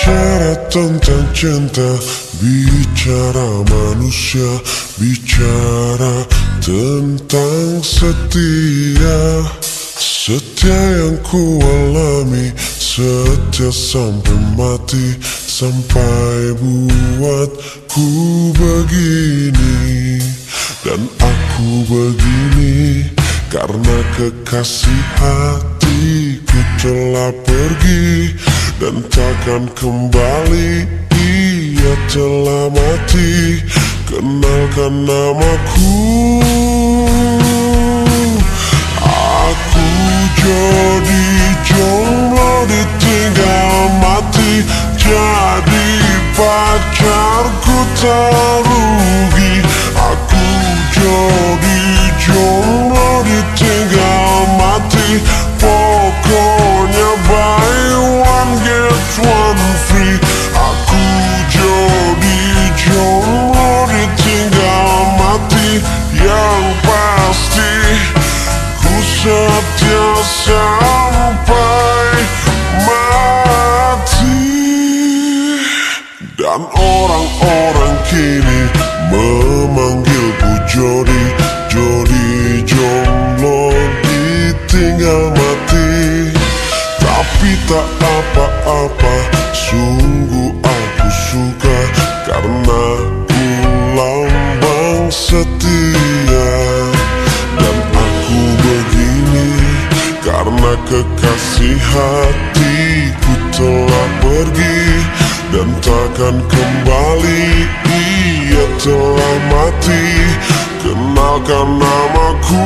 Bicara tentang cinta, bicara manusia, bicara tentang setia. Setia yang ku alami, setia sampai mati, sampai buatku begini. Dan aku begini karena kekasih hatiku telah pergi dan takkan kembali, ia telah mati. Kenalkan namaku, aku jadi jomblo ditinggal mati. Jadi pacarku tak rugi. Aku jadi jomblo ditinggal mati. Pokoknya buy one get one free. Aku jadi jomblo ditinggal mati. Yang pasti ku setia sampai mati. Dan orang-orang kini memanggilku Jody, Jody jomblo ditinggal mati. Tapi tak apa-apa, sungguh aku suka, karena ku lambang setia. Dan aku begini karena kekasih hatiku telah pergi dan takkan kembali, ia telah mati. Kenalkan namaku,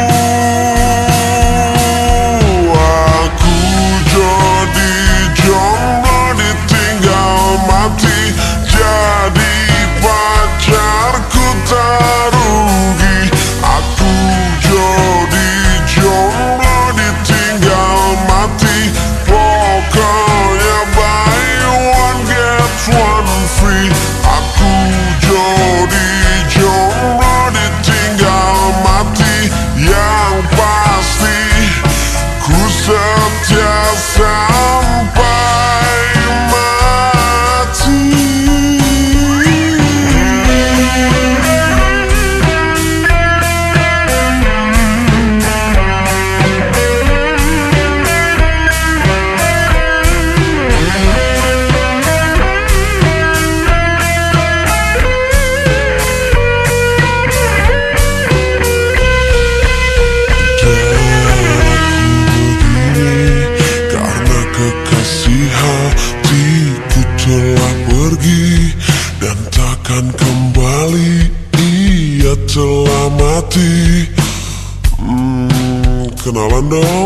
aku jadi jomblo ditinggal mati. Jadi pacarku tak rugi. Aku jadi jomblo ditinggal mati. Pokoknya buy one get one free. Aku jadi jomblo ditinggal mati. Yang pasti ku setia sampai mati. Hatiku telah pergi dan takkan kembali, ia telah mati. Kenalan dong.